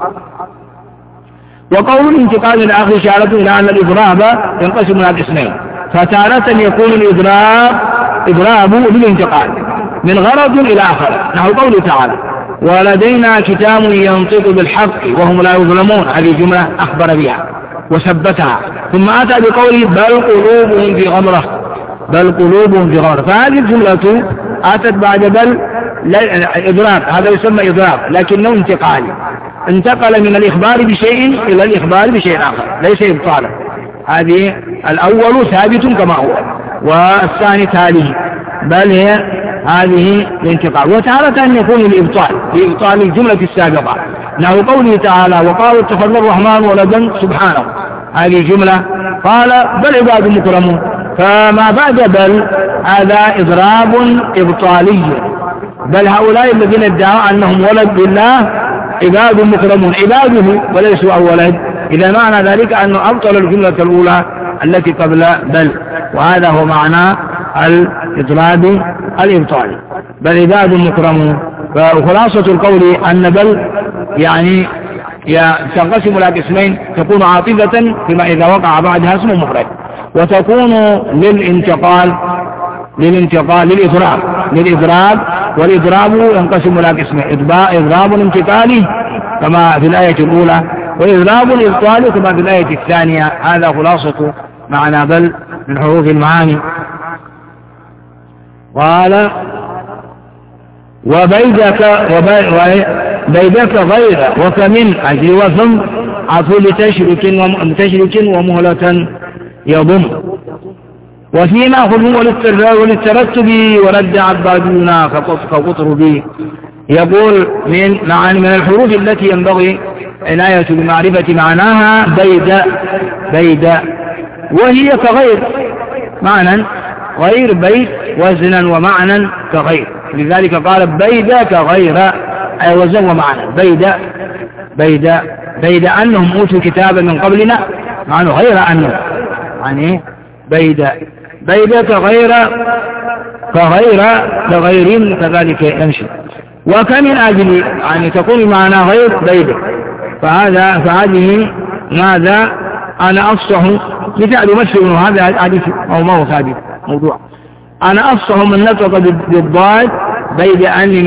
وقول الانتقال الآخر إشارة إلى أن الإضراب ينقسم إلى قسمين، فتارة يكون إضراب للانتقال من غرض إلى آخر، نحو قوله تعالى ولدينا كتاب ينطق بالحق وهم لا يظلمون، هذه جملة أخبر بها وثبتها، ثم أتى بقوله بل قلوبهم في غمرة، بل قلوبهم في غمرة، فهذه الجملة أتت بعد بل إضراب، هذا يسمى إضراب لكنه انتقال، انتقل من الإخبار بشيء إلى الإخبار بشيء آخر ليس إبطالا. هذه الأول ثابت كما هو والثاني تالي، بل هي هذه الانتقال. وتارة أن يكون الإبطال لإبطال الجملة السابقة، نحو قوله تعالى وقالوا اتخذ الرحمن ولدا سبحانه، هذه جملة قال بل عباد مكرمون، فما بعد بل هذا إضراب إبطالي، بل هؤلاء الذين ادعوا أنهم ولد لله عباد مكرمون، عباده وليسوا أولاد، إذا معنى ذلك أنه أبطل الجملة الأولى التي قبل بل، وهذا هو معنى الإضراب الإبطالي، بل عباد مكرمون. وخلاصة القول أن بل يعني تنقسم إلى قسمين، تكون عاطفة فيما إذا وقع بعدها اسم مفرد، وتكون للإضراب، والإضراب ينقسم إلى قسمين، إضراب انتقالي كما في الآية الأولى، وإضراب الإبطال كما في الآية الثانية. هذا خلاصة معنى بل من حروف المعاني. قال وبيدك غير وكمن أجل وثم عطف لتشرك ومهلة يضم وفي ناخذ وللترتب ورد عبادنا كقطر به. يقول من الحروف التي ينبغي عناية بمعرفة معناها بيد وهي كغير معنى غير بيت وزنا ومعنى كغير، لذلك قال بيد كغير أي وزن ومعنى. بيد أنهم أوتوا كتابا من قبلنا معنى غير أنه يعني بيد كغير كذلك يمشي. وكمن أجل يعني تكون معنا غير بيد فهذه ماذا أنا أفصح مثال يمثل هذا حديث أو ما هو حديث موضوع. أنا أفصح من نطق بالضاد بيد أني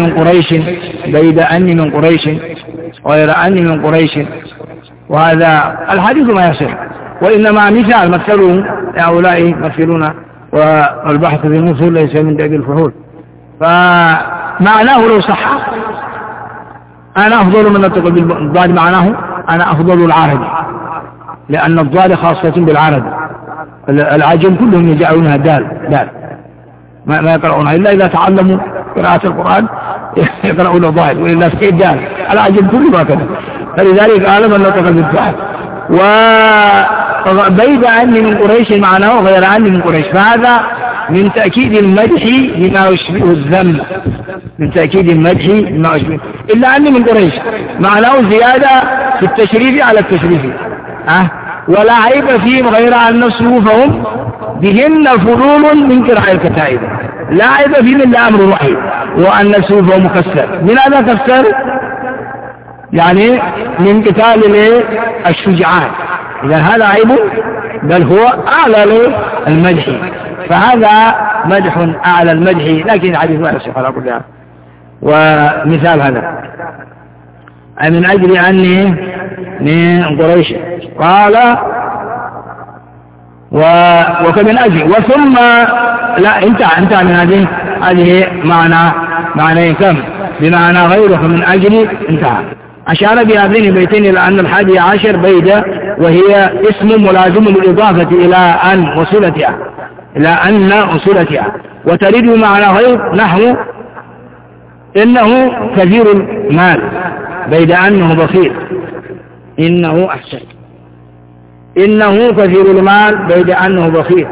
من قريش غير أني من قريش. وهذا الحديث ما يصح، وإنما مثال مثلوا هؤلاء مثلون، والبحث في المثل ليس من دأب الفحول. فمعناه لو صح أنا أفضل من نطق بالضاد، معناه أنا أفضل العربي، لأن الضاد خاصة بالعرب. العجم كلهم يجعلونها دال ما يقرؤونها إلا إذا تعلموا قراءة القرآن يقرؤون الضاد، وإلا في الدال. العجم كلهم هكذا، فلذلك قال من نطق بالضاد. وبيد أني من قريش معناه غير أني من قريش، فهذا من تأكيد المدح بما يشبه الذم، من تأكيد المدح بما يشبه. إلا أني من قريش معناه زيادة في التشريف على التشريف، ولا عيب فيهم غير أن صفوفهم بهن فضول من قراء الكتائب، لا عيب فيهم إلا أمر وحيد، وأن صفوفه مكسر. من هذا كسر يعني من قتال الشجعان، إذا هذا عيب بل هو أعلى المدح، فهذا مدح أعلى المدح، لكن الحديث ما يصح على كل حال. ومثال هذا من أجل أني من قريش قال وكمن أجل وثم لا انتهى من هذه معنى كم بمعنى غيره من أجل انتهى. أشار بهذين البيتين إلى أن 11 بيدة وهي اسم ملازم للإضافة إلى أن وصلتها وتريد معنى غير نحو إنه كثير المال بيد أنه بخيل، إنه كثير المال بيد أنه بخيل،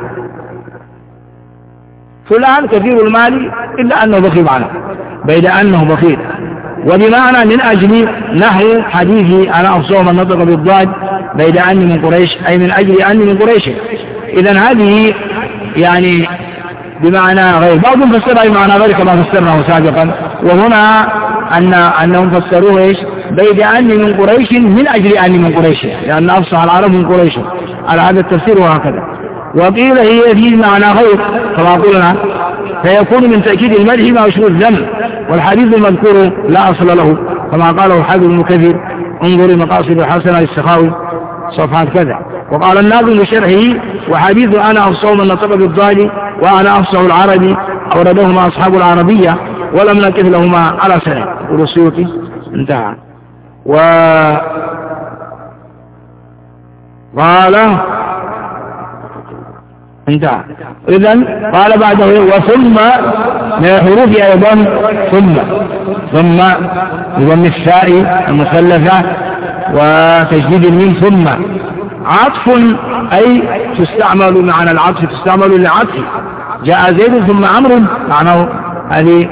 فلان كثير المال إلا أنه بخيل معنا بيد أنه بخيل. وبمعنى من أجل نحو حديثي أنا أفصح من نطق بالضاد بيد أني من قريش، أي من أجل أني من قريش. إذن هذه يعني بمعنى غير، بعضهم فسرها بمعنى غير كما فسرناه سابقا، وهنا أنهم فسروه إيش بيد أني من قريش من أجل أني من قريش، لأن أفصح العرب من قريش على هذا التفسير وهكذا. وقيل هي في معنى غير كما قلنا، فيكون من تأكيد المدح ما يشبه الذم، والحديث المذكور لا أصل له كما قاله الحافظ ابن كثير انظر مقاصد الحسنة للسخاوي صفحة كذا. وقال الناظم بشرحه وحديث أنا أفصح من نطق بالضاد وأنا أفصح العربي أوردهما أصحاب العربية ولم نكف لهما على سنة والسيوطي انتهى. قال انتهى. إذن قال بعده وثم من الحروف أيضا ثم بضم الثاء المثلثة وتجديد الميم ثم عطف أي تستعمل معنى العطف، تستعمل للعطف. جاء زيد ثم عمرو معناه هذه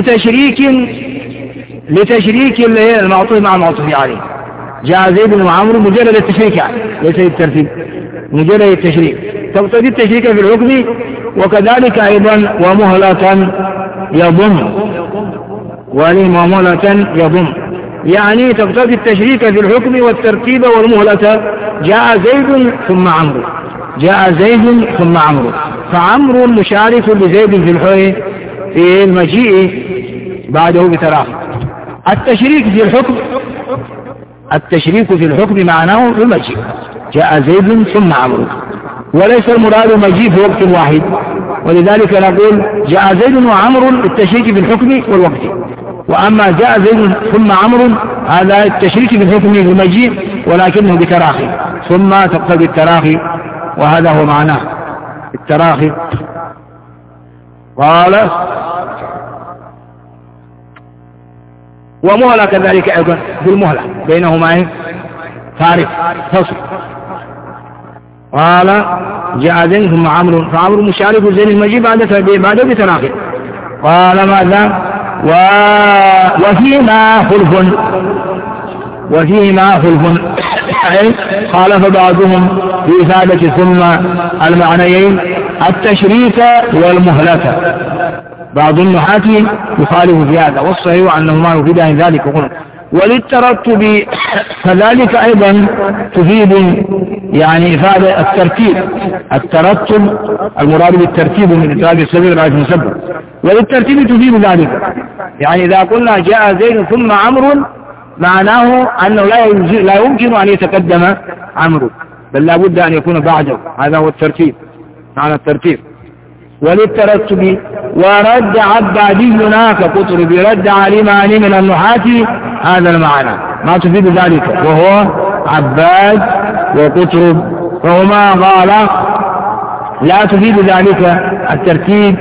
لتشريك المعطوف مع المعطوف عليه. جاء زيد وعمرو مجرد التشريك ليس الترتيب، مجرد التشريك تقتضي التشريك في الحكم. وكذلك أيضا ومهلة يضم يعني تقتضي التشريك في الحكم والترتيب والمهلة. جاء زيد ثم عمرو فعمرو مشارك لزيد في المجيء بعده بتراخي. التشريك في الحكم معناه المجيء. جاء زيد ثم عمرو وليس المراد المجيء في وقت واحد. ولذلك نقول جاء زيد وعمر التشريك في الحكم والوقت. وأما جاء زيد ثم عمر هذا التشريك في الحكم في المجيء ولكنه بتراخي، ثم تقتضي التراخي، وهذا هو معناه التراخي. قال ومهلة كذلك أيضا بالمهلة بينهما فارق فصل. قال جاء زيد ثم عمرو، فعمرو مشارك زيد المجيء بعد بتراخي. قال ماذا؟ وفيهما خلف أي خالف بعضهم في إفادة ثم المعنيين التشريك والمهلة. بعض النحاة يخالف في هذا، والصحيح أنهما يفيدان ذلك. وللترتب كذلك أيضا تفيد يعني إفادة الترتب المراد بالترتيب من إطلاق السبب رأيت مسبب، وللترتيب تفيد ذلك. يعني إذا قلنا جاء زيد ثم عمرو معناه أنه لا يمكن أن يتقدم عمرو، بل لا بد أن يكون بعده. هذا هو الترتيب، معنى الترتيب. وللترتب ورد عبادينا كقطرب رد علمان من النحاة هذا المعنى ما تفيد ذلك، وهو عباد وقطرب، فهما قال لا تفيد ذلك الترتيب،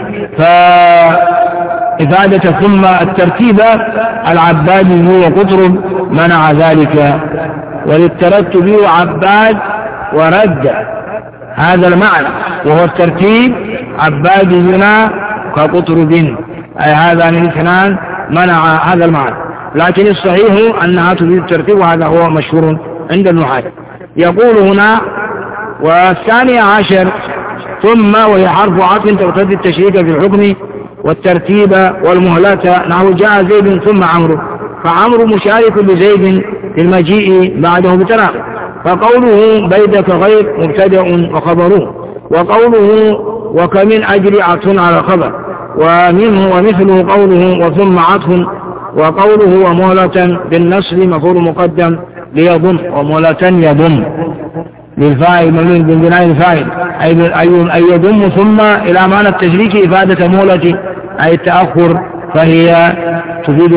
فإفادة ثم الترتيب العبادي وقطرب منع ذلك. وللترتب وعباد ورد هذا المعنى، وهو الترتيب عبادينا كقطرب، أي هذان الاثنان منع هذا المعنى. لكن الصحيح أنها تفيد الترتيب، وهذا هو مشهور عند النحاة. يقول هنا والثاني عشر ثم وهي حرف عطف تقتضي التشريك في الحكم والترتيب والمهلة، نحو جاء زيد ثم عمرو، فعمرو مشارك لزيد في المجيء بعده بتراخي. فقوله بيدك غير مبتدأ وخبره، وقوله وكمن أجل عطف على الخبر، ومنه ومثله قوله وثم عطف، وقوله ومهلة بالنصب مفعول مقدم ليضم، ومهلة يضم للفاعل ممنوع ببناء الفاعل أي يضم ثم إلى معنى التشريك إفادة مهلة أي التأخر، فهي تفيد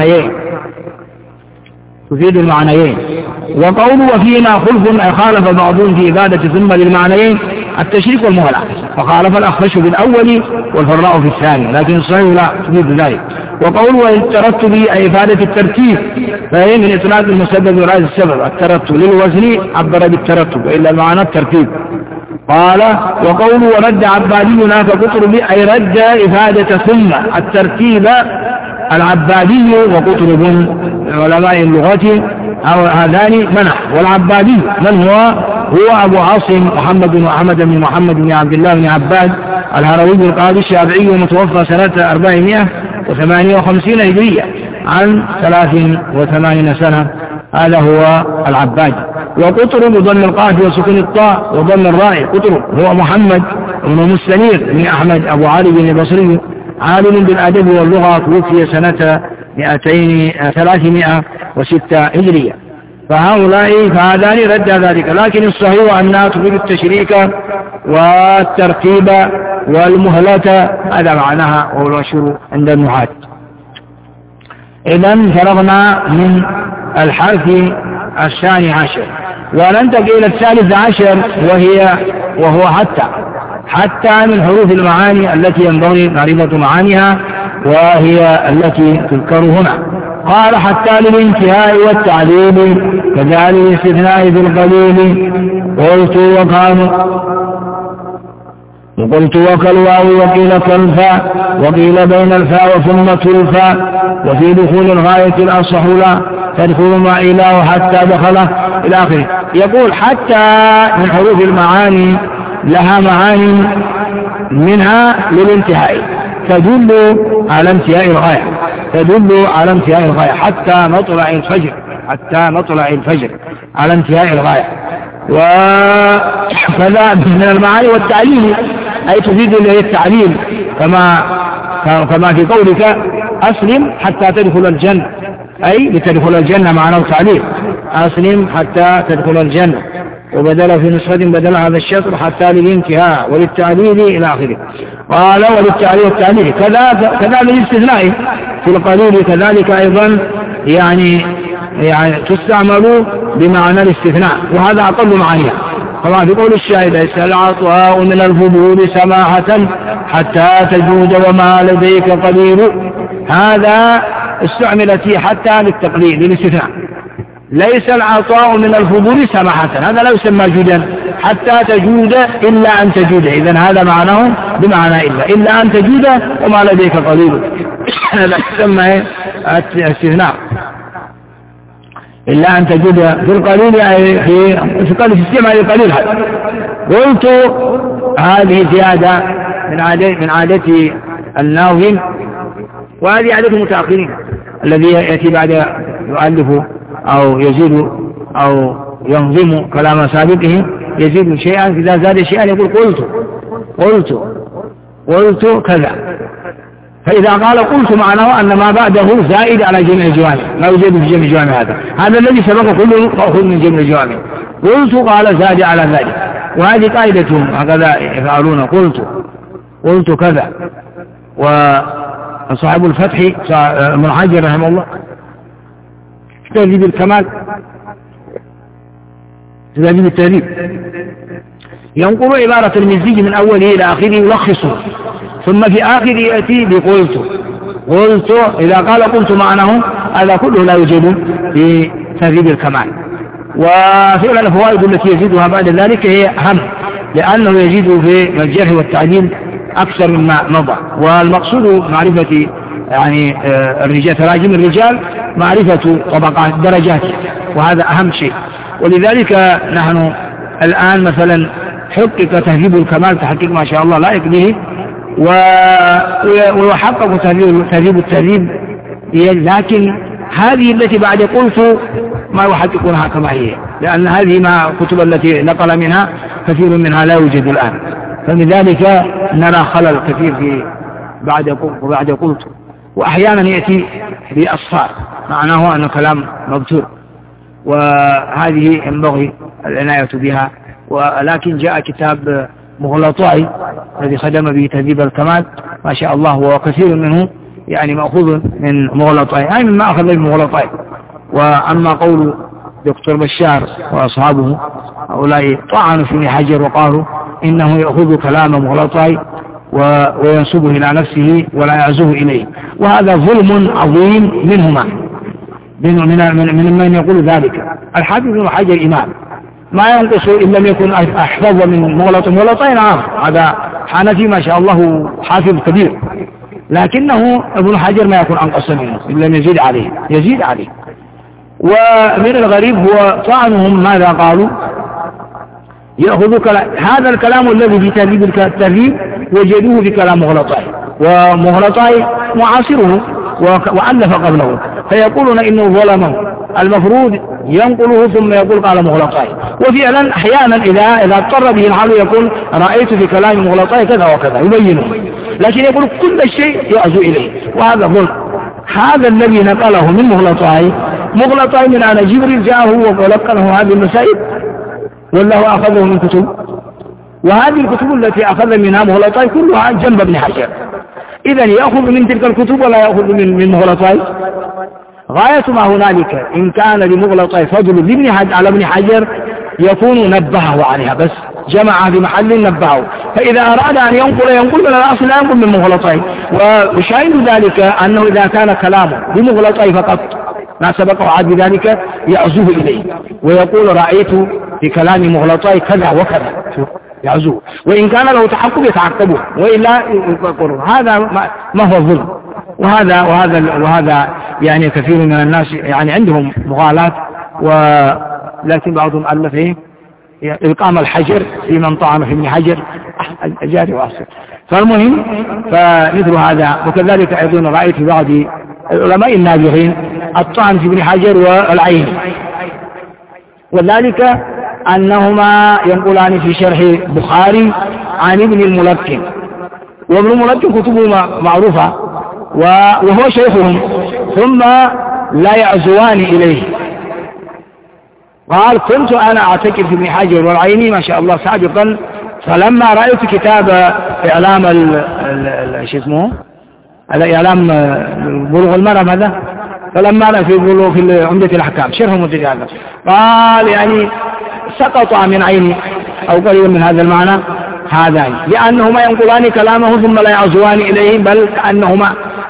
المعنيين. وقوله وفيهما خلف أي خالف بعضهم في إفادة ثم للمعنيين التشريك والمهلة، فخالف الأخفش بالأول والفراء في الثاني، لكن الصحيح لا تفيد ذلك. وقوله الترتب أي إفادة الترتيب، فهي من إطلاق المسبب ورأس السبب. الترتب للوزن عبر بالترتب، وإلا معنى الترتيب. قال وقوله ورد عبادينا فقطرب أي رد إفادة ثم الترتيب العبادي وقطرب علماء اللغة أو هذان منع. والعبادي من هو أبو عاصم محمد بن أحمد بن محمد بن عبد الله بن عباد الهروي القاضي الشافعي المتوفى سنة 458 هجرية عن 83 سنة. هذا هو العباد. وقطرب ضم القاف وسكن الطاء وضم الراء. قطرب هو محمد بن مستنير بن أحمد أبو علي بن البصري عالم بالأدب واللغة، توفي سنة 306 هجرية. فهذان رد ذلك، لكن الصحيح أنها تفيد التشريك والترتيب والمهلة، هذا معناها وهو المشهور عند النحاة. إذن فرغنا من الحرف الثاني عشر وننتقل إلى الثالث عشر، وهو حتى من حروف المعاني التي ينبغي معرفة معانيها، وهي التي تذكر هنا. قال حتى للانتهاء والتعليل كذلك الاستثناء في القليل. وقلت وكالواو وقيل كالفاء وقيل بين الفاء وثم الفاء، وفي دخول الغاية الأصح لا تدخل ما إله حتى دخله إلى آخره. يقول حتى من حروف المعاني لها معاني منها للانتهاء تدل على انتهاء الغاية، حتى مطلع الفجر على انتهاء الغاية. وكذا من المعاني والتعليل أي تفيد التعليل، كما في قولك أسلم حتى تدخل الجنة، أي لتدخل الجنة معناه تعليل، أسلم حتى تدخل الجنة. وبدل في نسخة بدل هذا الشطر حتى للانتهاء وللتعليل إلى آخره. قال وللتعليل التعليل كذا للاستثناء في القليل كذلك أيضا يعني تستعمل بمعنى الاستثناء، وهذا أقل معانيها. طبعا في قول الشاهد ليس العطاء من الفضول سماحة حتى تجود وما لديك قليل، هذا استعملت فيه حتى للتقليل للاستثناء. ليس العطاء من الفضول سماحة، هذا لا يسمى جودا حتى تجود إلا أن تجود، إذن هذا معناه بمعنى إلا أن تجود وما لديك قليل، هذا يسمى استثناء. إلا أن تجود في القليل أي في استعمال القليل. قلت هذه زيادة من عادة الناظم، وهذه عادة المتأخرين الذي يأتي بعد يؤلف أو يزيد أو ينظم كلام سابقه، يزيد شيئا، إذا زاد شيئا يقول قلت كذا، فإذا قال قلت معناه أن ما بعده زائد على جميع الجوامع، لا يوجد في جميع الجوامع، هذا الذي سبق كله مأخوذ من جميع الجوامع. قلت قال زاد على ذلك، وهذه قاعدتهم هكذا يفعلون. قلت كذا. وصاحب الفتح ابن حجر رحمه الله تهذيب الكمال تهذيب التهذيب ينقل عبارة المزي من أوله إلى آخره يلخصه، ثم في آخره يأتي بقلت. إذا قال قلت معناه هذا كله لا يوجد في تهذيب الكمال. وفعلا الفوائد التي يزيدها بعد ذلك هي أهم، لأنه يزيد في الجرح والتعديل أكثر مما مضى، والمقصود معرفة يعني الرجال، تراجم الرجال، معرفة طبقات درجات، وهذا أهم شيء. ولذلك نحن الآن مثلا حقق تهذيب الكمال تحقيق ما شاء الله لائق به، ويحقق تهذيب التهذيب، لكن هذه التي بعد قلت ما يحققونها كما هي، لأن هذه ما كتب التي نقل منها كثير منها لا يوجد الآن، فلذلك نرى خلل كثير في بعد قلت. وأحيانا يأتي بأصفار معناه أن كلام مبتور، وهذه ينبغي العناية بها. ولكن جاء كتاب مغلطاي الذي خدم به تهذيب الكمال ما شاء الله، وكثير منه يعني مأخوذ من مغلطاي، أي مما أخذ من مغلطاي. وأما قول دكتور بشار وأصحابه هؤلاء طعنوا في ابن حجر وقالوا إنه يأخذ كلام مغلطاي وينسبه إلى نفسه ولا يعزوه إليه، وهذا ظلم عظيم منهما، من يقول ذلك. الحافظ ابن حجر إمام، ما ينقص إن لم يكن أحفظ من مغلطين. نعم، هذا حنفي ما شاء الله حافظ كبير، لكنه ابن حجر ما يكون أنقص منه إن لم يزيد عليه. ومن الغريب هو طعنهم ماذا قالوا؟ يأخذ هذا الكلام الذي في تهذيب التهذيب وجدوه في كلام مغلطاي، ومغلطاي معاصره وألف قبله، فيقولون إنه ظلمه، المفروض ينقله ثم يقول قال مغلطاي. وفعلا أحيانا إذا اضطر به الحال يقول رأيت في كلام مغلطاي كذا وكذا يبينه، لكن يقول كل شيء يعزو إليه، وهذا ظلم. هذا الذي نقله من مغلطاي من أن جبريل جاءه ولقنه هذه المسائل، والله أخذه من كتب، وهذه الكتب التي أخذ منها مغلطاي كلها جنب ابن حجر. إذن يأخذ من تلك الكتب ولا يأخذ من مغلطاي؟ غاية ما هنالك إن كان لمغلطاي فضل على ابن حجر يكون نبهه عليها، بس جمع في محل نبهه، فإذا أراد أن ينقل من الأصل لا ينقل من مغلطاي. وشاهد ذلك أنه إذا كان كلامه بمغلطاي فقط ما سبقه عاد بذلك يعزوه إليه ويقول رأيت في كلام مغلطاي كذا وكذا يعزوه، وإن كان له تحقق يتعقبه، وإلا يقول هذا ما هو الظلم. وهذا يعني كثير من الناس يعني عندهم مغالاة، ولكن بعضهم ألف إيه إلقام الحجر في من طعن في ابن حجر الجاري وأصل. فالمهم فمثل هذا. وكذلك أيضا رأيت بعض العلماء النابغين الطعن في ابن حجر والعين، وذلك أنهما ينقلان في شرح بخاري عن ابن الملقن، وابن الملقن كتبه معروفة وهو شيخهم، ثم لا يعزوان إليه، قال كنت أنا أعتكف في ابن حجر والعيني ما شاء الله سابقا، فلما رأيت كتاب إعلام شو اسمه الإعلام بلوغ المرام هذا، فلما رأى في عمدة الأحكام شرح مدة هذا قال يعني سقط من عيني أو قريب من هذا المعنى هذان، لأنهما ينقلان كلامه ثم لا يعزوان إليه، بل كأنهما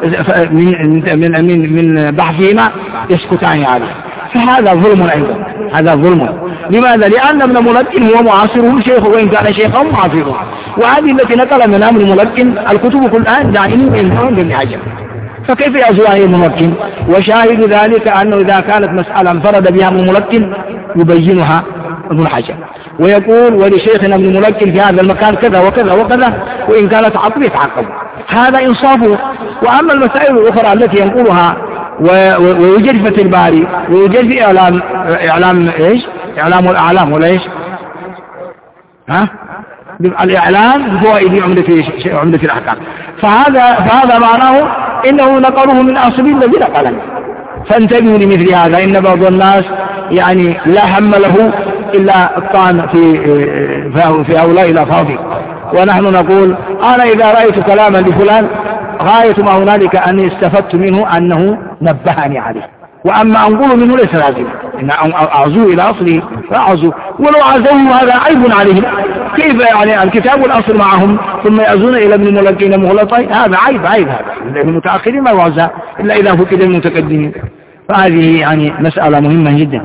من بحثهما يسكتان عليه، فهذا ظلم أيضا، هذا ظلم. لماذا؟ لأن ابن ملقن هو معاصره شيخ، وإن كان شيخا معاصره، وهذه التي نقل منها ابن ملقن الكتب كلها دائما من ابن حجر، فكيف يعزوها ابن ملقن؟ وشاهد ذلك أنه إذا كانت مسألة انفرد بها ابن ملقن يبينها ابن حجر ويقول ولشيخنا ابن ملقن في هذا المكان كذا وكذا وكذا، وإن كانت عقب يتعقب، هذا إنصافه. وأما المسائل الأخرى التي ينقلها ويوجد في الباري ويوجد في إعلام إيش؟ إعلام الأعلام ولا إيش؟ الإعلام بفوائد عمدة الأحكام، فهذا معناه إنه نقله من أصل الذي نقله. فانتبهوا لمثل هذا، إن بعض الناس يعني لا هم له إلا الطعن في هؤلاء الأفاضل، ونحن نقول أنا إذا رأيت كلاما لفلان غاية ما هنالك أني استفدت منه أنه نبهني عليه، وأما أنقل منه ليس لازم، إن أعزوه إلى أصله فأعزوه، ولو عزوه هذا عيب عليهم. كيف يعني الكتاب والأصل معهم ثم يأزون إلى ابن ملقين مغلطين؟ هذا عيب هذا، المتأخرين ما يعزى إلا إذا فقد المتقدمين. فهذه يعني مسألة مهمة جدا.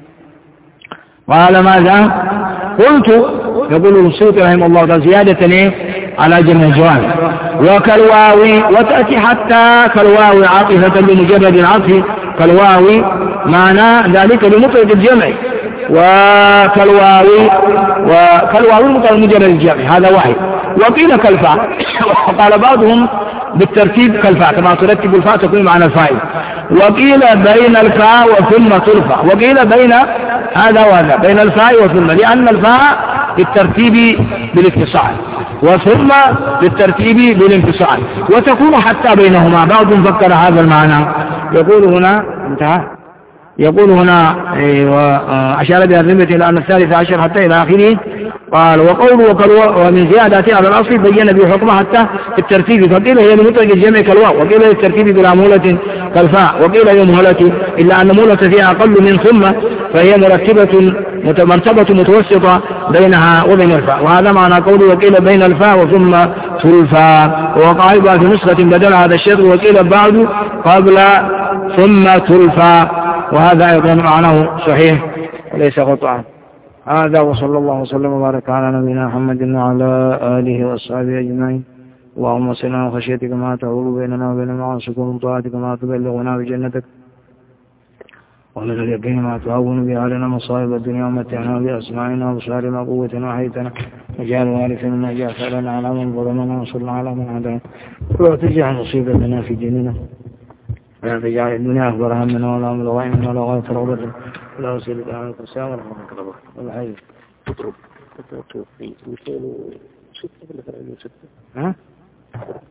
قال ماذا؟ قلت، يقول السيوطي رحمه الله تعالى زيادة على جمع الجواب، وكالواوي وتأتي حتى كالواوي عاطفة بمجرد العطف، كالواوي معنى ذلك بمطلق الجمع، وكالواوي مطلق مجرد الجمع هذا واحد. وقيل كالفاء، وقال بعضهم بالترتيب كالفاء كما ترتب الفاء تكون معنى الفاعل، وقيل بين الفاء وثم ترفع، وقيل بين هذا وهذا بين الفاء وثم، لأن الفاء بالترتيب بالاتصال وثم بالترتيب بالانفصال، وتكون حتى بينهما. بعض فكر هذا المعنى. يقول هنا انتهى، يقول هنا وأشار بها الرمة إلى أن الثالث عشر حتى إلى آخره. قال وقوله ومن زيادة على الأصل بين بحكمه حتى الترتيب، فقيل هي لمطلق الجمع كالواو، وقيل الترتيب بلا مولة كالفاء، وقيل هي مهلة إلا أن مولة فيها أقل من ثم، فهي مرتبة متوسطة بينها وبين الفاء، وهذا معنى قوله وقيل بين الفاء وثم تلفى، وقائبها في نسخة بدل هذا الشيء وقيل بعد قبل ثم تلفى، وهذا أيضا معناه صحيح وليس خطأ. هذا وصلى الله وسلم وبارك على نبينا محمد وعلى آله وأصحابه أجمعين. اللهم صل على خشيتك ما تحول بيننا وبين معاصيك، ومن طاعتك ما تبلغنا بجنتك، ومن اليقين ما تعون به علينا مصائب الدنيا، ومتعنا بأسماعنا وأبصارنا وقوتنا وحيتنا، واجعل وارثا منا، اجعل ثأرنا على من ظلمنا، وانصرنا على من عادانا، ولا تجعل مصيبتنا في ديننا، ولا تجعل الدنيا أكبر همنا ولا مبلغ علمنا ولا غاية رغبتنا ولا وسيلة إلى السلام ورحمة الله وبركاته. والحي